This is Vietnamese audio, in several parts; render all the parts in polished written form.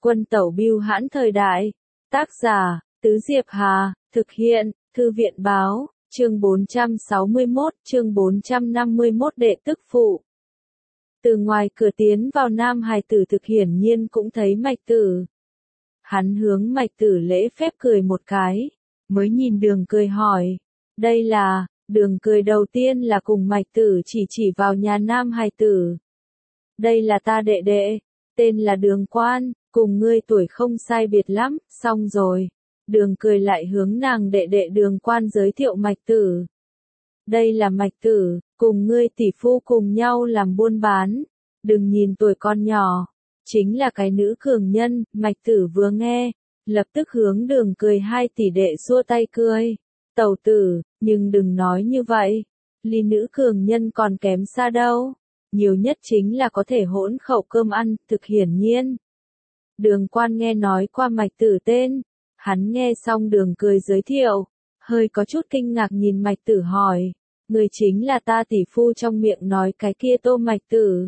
Quân tẩu bưu hãn thời đại. Tác giả, Tứ Diệp Hà, thực hiện, Thư viện báo, chương 461, chương 451 đệ tức phụ. Từ ngoài cửa tiến vào nam hài tử thực hiển nhiên cũng thấy Mạch Tử. Hắn hướng Mạch Tử lễ phép cười một cái, mới nhìn Đường Cười hỏi, đây là, Đường Cười đầu tiên là cùng Mạch Tử chỉ vào nhà nam hài tử. Đây là ta đệ đệ, tên là Đường Quan, cùng ngươi tuổi không sai biệt lắm, xong rồi. Đường Cười lại hướng nàng đệ đệ Đường Quan giới thiệu Mạch Tử. Đây là Mạch Tử, cùng ngươi tỷ phu cùng nhau làm buôn bán. Đừng nhìn tuổi con nhỏ, chính là cái nữ cường nhân. Mạch Tử vừa nghe, lập tức hướng Đường Cười hai tỷ đệ xua tay cười. Tẩu tử, nhưng đừng nói như vậy, ly nữ cường nhân còn kém xa đâu. Nhiều nhất chính là có thể hỗn khẩu cơm ăn, thực hiển nhiên. Đường Quan nghe nói qua Mạch Tử tên, hắn nghe xong Đường Cười giới thiệu, hơi có chút kinh ngạc nhìn Mạch Tử hỏi, người chính là ta tỷ phu trong miệng nói cái kia Tô Mạch Tử.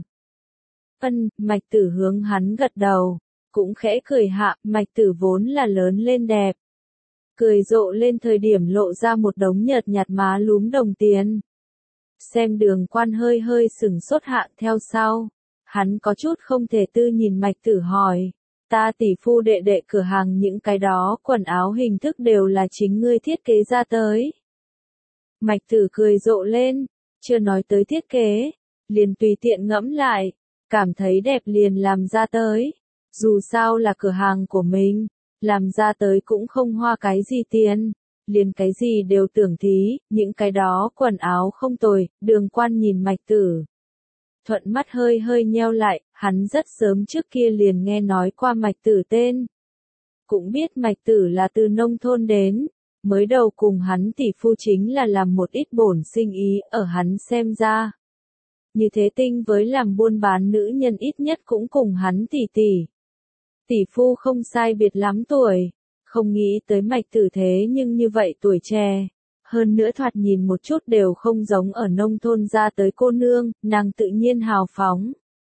Mạch Tử hướng hắn gật đầu, cũng khẽ cười hạ. Mạch Tử vốn là lớn lên đẹp, cười rộ lên thời điểm lộ ra một đống nhợt nhạt má lúm đồng tiền. Xem Đường Quan hơi sừng sốt hạ theo sau, hắn có chút không thể tư nhìn Mạch Tử hỏi, ta tỷ phu đệ đệ cửa hàng những cái đó quần áo hình thức đều là chính ngươi thiết kế ra tới. Mạch Tử cười rộ lên, chưa nói tới thiết kế, liền tùy tiện ngẫm lại, cảm thấy đẹp liền làm ra tới. Dù sao là cửa hàng của mình, làm ra tới cũng không hoa cái gì tiền, liền cái gì đều tưởng thí, những cái đó quần áo không tồi. Đường Quan nhìn Mạch Tử, thuận mắt hơi nheo lại, hắn rất sớm trước kia liền nghe nói qua Mạch Tử tên. Cũng biết Mạch Tử là từ nông thôn đến, mới đầu cùng hắn tỷ phu chính là làm một ít bổn sinh ý. Ở hắn xem ra, như thế tinh với làm buôn bán nữ nhân ít nhất cũng cùng hắn tỷ phu không sai biệt lắm tuổi. Không nghĩ tới Mạch Tử thế nhưng như vậy tuổi trẻ, hơn nữa thoạt nhìn một chút đều không giống ở nông thôn ra tới cô nương. Nàng tự nhiên hào phóng,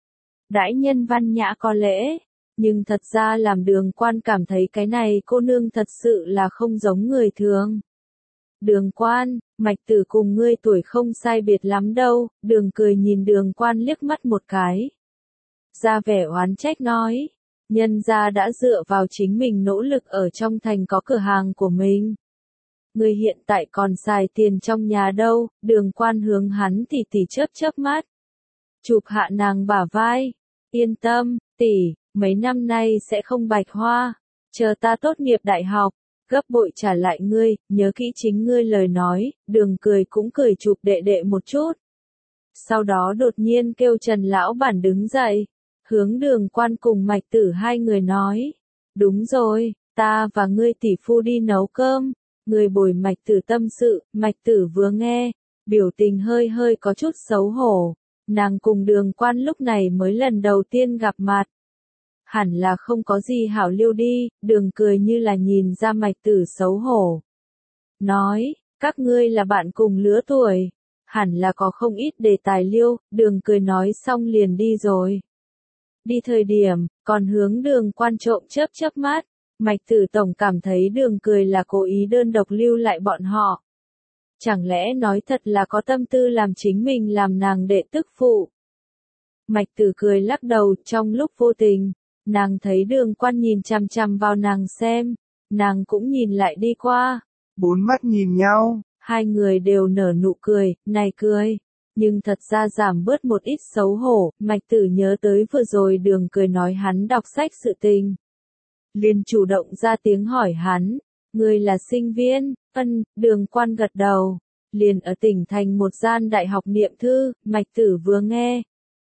đãi nhân văn nhã có lễ, nhưng thật ra làm Đường Quan cảm thấy cái này cô nương thật sự là không giống người thường. Đường Quan, Mạch Tử cùng ngươi tuổi không sai biệt lắm đâu. Đường Cười nhìn Đường Quan liếc mắt một cái, ra vẻ oán trách nói, nhân gia đã dựa vào chính mình nỗ lực ở trong thành có cửa hàng của mình. Ngươi hiện tại còn xài tiền trong nhà đâu. Đường Quan hướng hắn tỷ chớp mắt, chụp hạ nàng bả vai, yên tâm, tỷ, mấy năm nay sẽ không bạch hoa, chờ ta tốt nghiệp đại học, gấp bội trả lại ngươi, nhớ kỹ chính ngươi lời nói. Đường Cười cũng cười chụp đệ đệ một chút. Sau đó đột nhiên kêu Trần lão bản đứng dậy, hướng Đường Quan cùng Mạch Tử hai người nói, đúng rồi, ta và ngươi tỷ phu đi nấu cơm, người bồi Mạch Tử tâm sự. Mạch Tử vừa nghe, biểu tình hơi có chút xấu hổ, nàng cùng Đường Quan lúc này mới lần đầu tiên gặp mặt, hẳn là không có gì hảo liêu đi. Đường Cười như là nhìn ra Mạch Tử xấu hổ, nói, các ngươi là bạn cùng lứa tuổi, hẳn là có không ít đề tài liêu. Đường Cười nói xong liền đi rồi. Đi thời điểm, còn hướng Đường Quan trộm chớp mắt. Mạch Tử tổng cảm thấy Đường Cười là cố ý đơn độc lưu lại bọn họ. Chẳng lẽ nói thật là có tâm tư làm chính mình làm nàng đệ tức phụ. Mạch Tử cười lắc đầu. Trong lúc vô tình, nàng thấy Đường Quan nhìn chằm vào nàng xem, nàng cũng nhìn lại đi qua. Bốn mắt nhìn nhau, hai người đều nở nụ cười, này cười, nhưng thật ra giảm bớt một ít xấu hổ. Mạch Tử nhớ tới vừa rồi Đường Cười nói hắn đọc sách sự tình, liền chủ động ra tiếng hỏi hắn, ngươi là sinh viên? Đường Quan gật đầu, liền ở tỉnh thành một gian đại học niệm thư. Mạch Tử vừa nghe,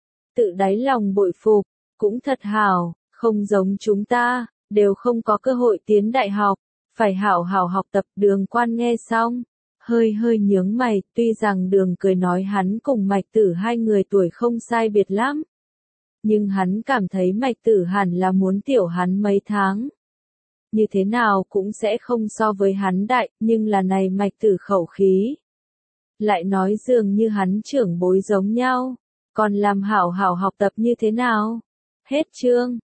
tự đáy lòng bội phục, cũng thật hảo, không giống chúng ta, đều không có cơ hội tiến đại học, phải hảo học tập. Đường Quan nghe xong, hơi nhướng mày, tuy rằng Đường Cười nói hắn cùng Mạch Tử hai người tuổi không sai biệt lắm, nhưng hắn cảm thấy Mạch Tử hẳn là muốn tiểu hắn mấy tháng. Như thế nào cũng sẽ không so với hắn đại, nhưng là này Mạch Tử khẩu khí, lại nói dường như hắn trưởng bối giống nhau, còn làm hảo học tập như thế nào. Hết chương.